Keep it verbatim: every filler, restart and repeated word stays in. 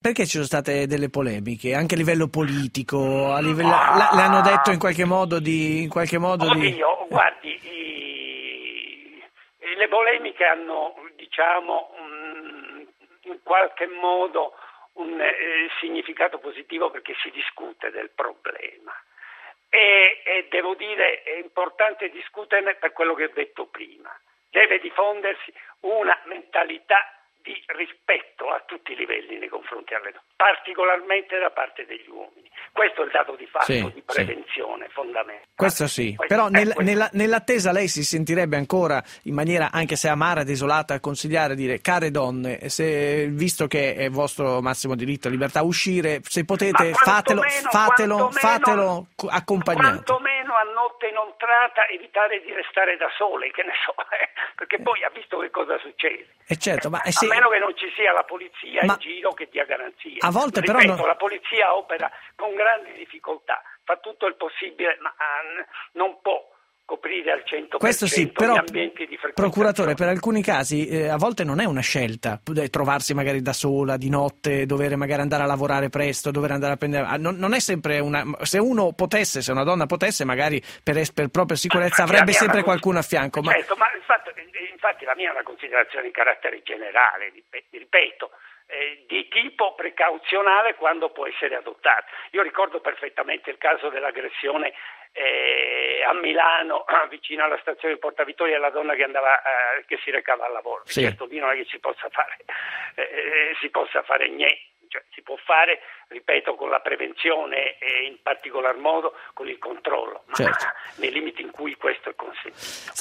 perché ci sono state delle polemiche anche a livello politico, a livello, ah, le hanno detto in qualche modo di in qualche modo oddio, di... guardi, i, le polemiche hanno, diciamo, um, in qualche modo un eh, significato positivo perché si discute del problema e, e devo dire è importante discuterne per quello che ho detto prima. Deve diffondersi una mentalità di rispetto a tutti i livelli nei confronti alle donne, particolarmente da parte degli uomini. Questo è il dato di fatto, sì, di prevenzione sì. fondamentale. Questo sì, questo, però nel, questo. Nella, nell'attesa lei si sentirebbe ancora, in maniera anche se amara e desolata, a consigliare, a dire: care donne, se, visto che è vostro massimo diritto e libertà uscire, se potete fatelo, meno, fatelo, fatelo meno, accompagnato. Quantomeno a notte inoltrata evitare di restare da sole, che ne so, eh, perché poi ha visto che cosa succede. Eh certo, ma, eh, a se... meno che non ci sia la polizia ma... in giro che dia garanzie. A volte Ripeto, però non... la polizia opera con grandi difficoltà, fa tutto il possibile, ma non può coprire al cento per cento questo sì, però, gli ambienti di frequentazione. Procuratore, per alcuni casi eh, a volte non è una scelta trovarsi magari da sola di notte, dover magari andare a lavorare presto, dover andare a prendere, non, non è sempre una, se uno potesse, se una donna potesse, magari per, per propria sicurezza avrebbe sempre qualcuno a fianco. Certo, ma, ma infatti, infatti la mia è una considerazione di carattere generale, ripeto, eh, di tipo precauzionale quando può essere adottata. Io ricordo perfettamente il caso dell'aggressione Eh, a Milano, vicino alla stazione di Porta Vittoria, la donna che andava eh, che si recava al lavoro. Sì. Certo, lì non è che si possa fare eh, si possa fare niente, cioè, si può fare, ripeto, con la prevenzione e in particolar modo con il controllo, ma certo. nei limiti in cui questo è consentito.